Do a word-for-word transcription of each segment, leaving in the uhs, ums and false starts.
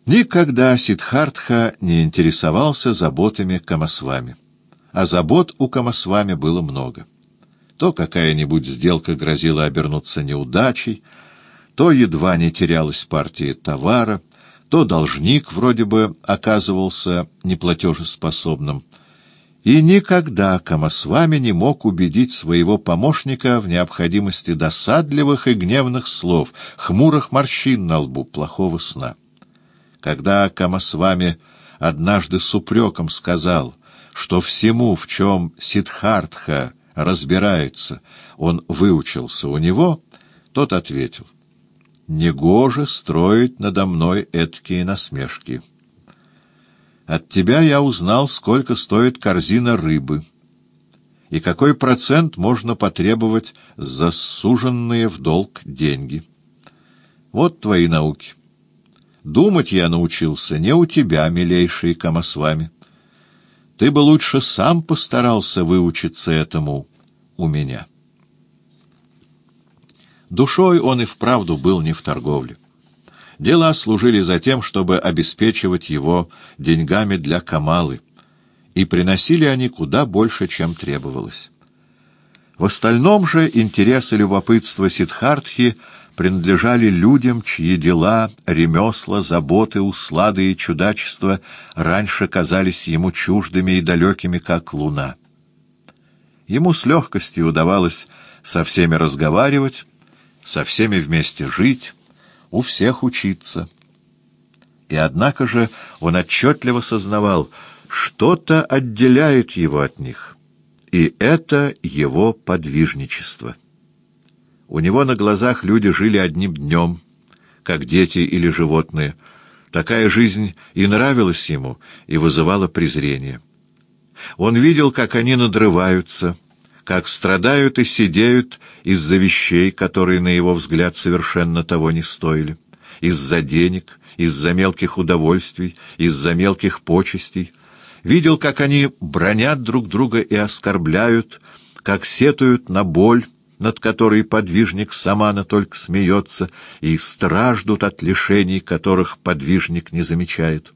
Никогда Сиддхартха не интересовался заботами Камасвами, а забот у Камасвами было много. То какая-нибудь сделка грозила обернуться неудачей, то едва не терялась партия товара, то должник вроде бы оказывался неплатежеспособным. И никогда Камасвами не мог убедить своего помощника в необходимости досадливых и гневных слов, хмурых морщин на лбу, плохого сна. Когда Камасвами однажды с упреком сказал, что всему, в чем Сиддхартха разбирается, он выучился у него, тот ответил: «Негоже строить надо мной эткие насмешки. От тебя я узнал, сколько стоит корзина рыбы и какой процент можно потребовать за суженные в долг деньги. Вот твои науки. Думать я научился не у тебя, милейший Камасвами. Ты бы лучше сам постарался выучиться этому у меня». Душой он и вправду был не в торговле. Дела служили за тем, чтобы обеспечивать его деньгами для Камалы, и приносили они куда больше, чем требовалось. В остальном же интерес и любопытство Сиддхартхи принадлежали людям, чьи дела, ремесла, заботы, услады и чудачества раньше казались ему чуждыми и далекими, как луна. Ему с легкостью удавалось со всеми разговаривать, со всеми вместе жить, у всех учиться. И однако же он отчетливо сознавал, что-то отделяет его от них, и это его подвижничество. У него на глазах люди жили одним днем, как дети или животные. Такая жизнь и нравилась ему, и вызывала презрение. Он видел, как они надрываются, как страдают и сидеют из-за вещей, которые, на его взгляд, совершенно того не стоили, из-за денег, из-за мелких удовольствий, из-за мелких почестей. Видел, как они бранят друг друга и оскорбляют, как сетуют на боль, над которой подвижник самана только смеется, и страждут от лишений, которых подвижник не замечает.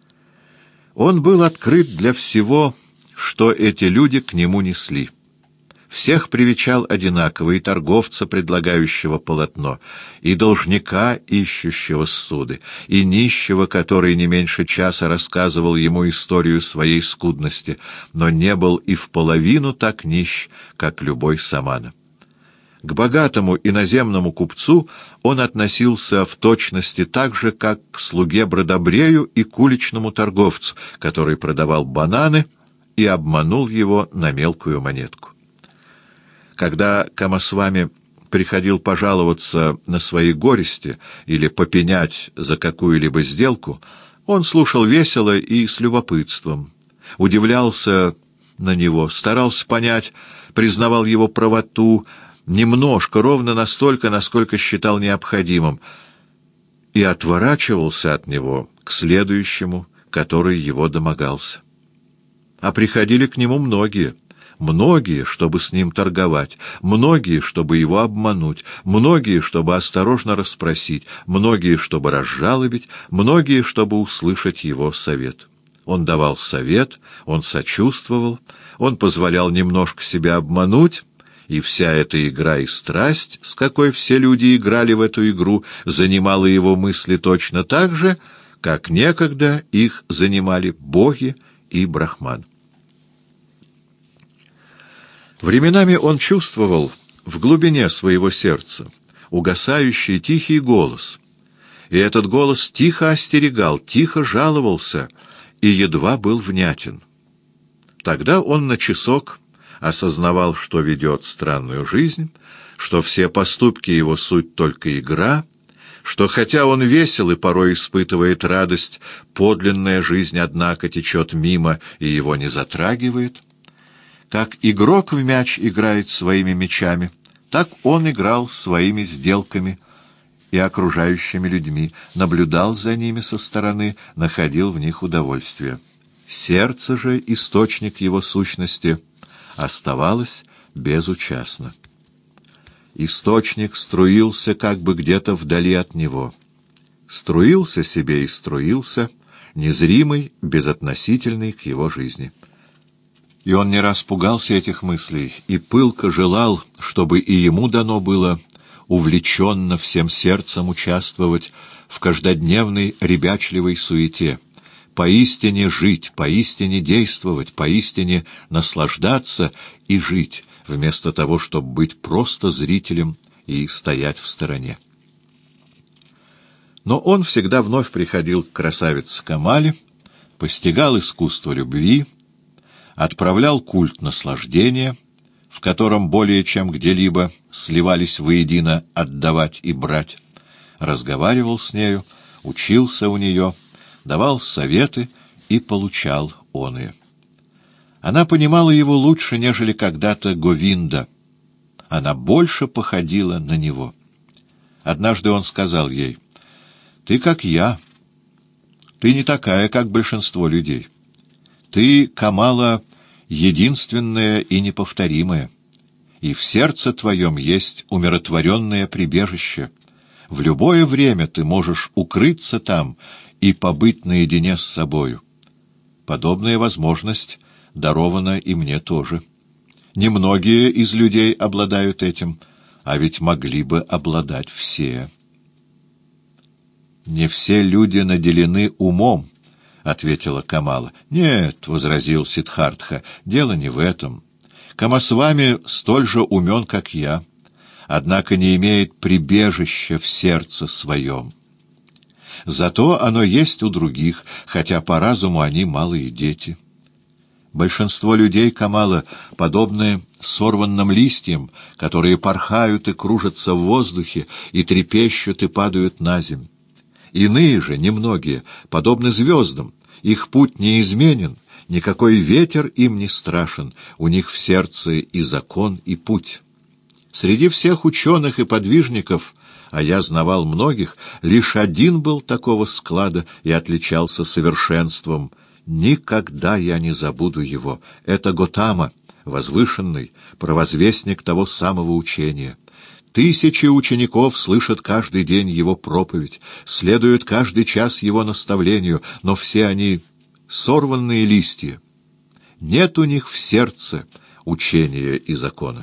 Он был открыт для всего, что эти люди к нему несли. Всех привечал одинаково, и торговца, предлагающего полотно, и должника, ищущего ссуды, и нищего, который не меньше часа рассказывал ему историю своей скудности, но не был и в половину так нищ, как любой самана. К богатому иноземному купцу он относился в точности так же, как к слуге-бродобрею и к уличному торговцу, который продавал бананы и обманул его на мелкую монетку. Когда Камасвами приходил пожаловаться на свои горести или попенять за какую-либо сделку, он слушал весело и с любопытством, удивлялся на него, старался понять, признавал его правоту, немножко, ровно настолько, насколько считал необходимым, и отворачивался от него к следующему, который его домогался. А приходили к нему многие, многие, чтобы с ним торговать, многие, чтобы его обмануть, многие, чтобы осторожно расспросить, многие, чтобы разжалобить, многие, чтобы услышать его совет. Он давал совет, он сочувствовал, он позволял немножко себя обмануть, и вся эта игра и страсть, с какой все люди играли в эту игру, занимала его мысли точно так же, как некогда их занимали боги и брахман. Временами он чувствовал в глубине своего сердца угасающий тихий голос, и этот голос тихо остерегал, тихо жаловался и едва был внятен. Тогда он на часок осознавал, что ведет странную жизнь, что все поступки его суть только игра, что хотя он весел и порой испытывает радость, подлинная жизнь, однако, течет мимо и его не затрагивает. Как игрок в мяч играет своими мячами, так он играл своими сделками и окружающими людьми, наблюдал за ними со стороны, находил в них удовольствие. Сердце же, источник его сущности, оставалось безучастно. Источник струился как бы где-то вдали от него. струился себе и струился, незримый, безотносительный к его жизни. И он не раз пугался этих мыслей и пылко желал, чтобы и ему дано было увлеченно всем сердцем участвовать в каждодневной ребячливой суете, поистине жить, поистине действовать, поистине наслаждаться и жить, вместо того, чтобы быть просто зрителем и стоять в стороне. Но он всегда вновь приходил к красавице Камале, постигал искусство любви, отправлял культ наслаждения, в котором более чем где-либо сливались воедино отдавать и брать, разговаривал с нею, учился у нее, давал советы и получал оные. Она понимала его лучше, нежели когда-то Говинда. Она больше походила на него. Однажды он сказал ей: «Ты как я. Ты не такая, как большинство людей. Ты, Камала, единственная и неповторимая, и в сердце твоем есть умиротворенное прибежище. В любое время ты можешь укрыться там и побыть наедине с собою. Подобная возможность дарована и мне тоже. Немногие из людей обладают этим, а ведь могли бы обладать все». «Не все люди наделены умом», — ответила Камала. «Нет», — возразил Сиддхартха, — «дело не в этом. Камасвами столь же умен, как я, однако не имеет прибежища в сердце своем. Зато оно есть у других, хотя по разуму они малые дети. Большинство людей, Камала, подобны сорванным листьям, которые порхают и кружатся в воздухе, и трепещут и падают на земь. Иные же, немногие, подобны звездам, их путь неизменен, никакой ветер им не страшен, у них в сердце и закон, и путь. Среди всех ученых и подвижников, а я знавал многих, лишь один был такого склада и отличался совершенством. Никогда я не забуду его. Это Готама, возвышенный, провозвестник того самого учения. Тысячи учеников слышат каждый день его проповедь, следуют каждый час его наставлению, но все они сорванные листья. Нет у них в сердце учения и закона.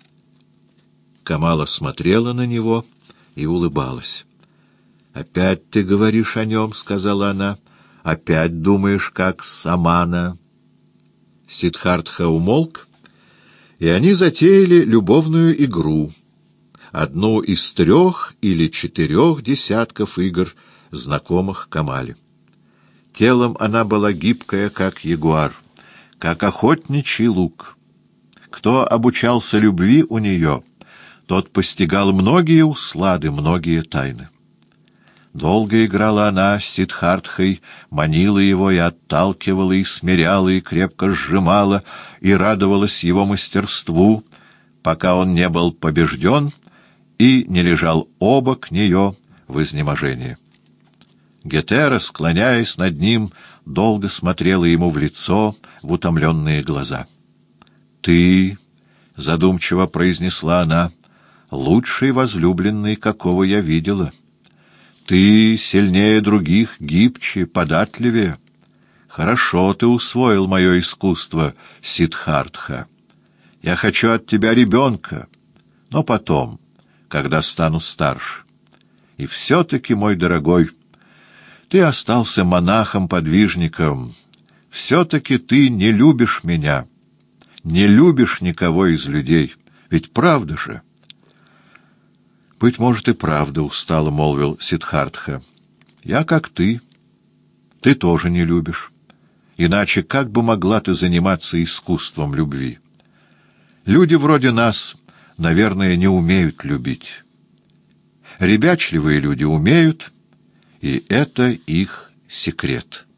Камала смотрела на него и улыбалась. «Опять ты говоришь о нем», — сказала она, — «опять думаешь, как Самана». Сиддхартха умолк, и они затеяли любовную игру, одну из трех или четырех десятков игр, знакомых Камале. Телом она была гибкая, как ягуар, как охотничий лук. Кто обучался любви у нее, тот постигал многие услады, многие тайны. Долго играла она с Сиддхартхой, манила его и отталкивала, и смиряла, и крепко сжимала, и радовалась его мастерству, пока он не был побежден и не лежал обок нее в изнеможении. Гетера, склоняясь над ним, долго смотрела ему в лицо, в утомленные глаза. «Ты, — задумчиво произнесла она, — лучший возлюбленный, какого я видела. Ты сильнее других, гибче, податливее. Хорошо ты усвоил мое искусство, Сиддхартха. Я хочу от тебя ребенка, но потом, когда стану старше. И все-таки, мой дорогой, ты остался монахом-подвижником. Все-таки ты не любишь меня, не любишь никого из людей. Ведь правда же?» «Быть может, и правда», — устало молвил Сиддхартха. «Я как ты. Ты тоже не любишь. Иначе как бы могла ты заниматься искусством любви? Люди вроде нас, наверное, не умеют любить. Ребячливые люди умеют, и это их секрет».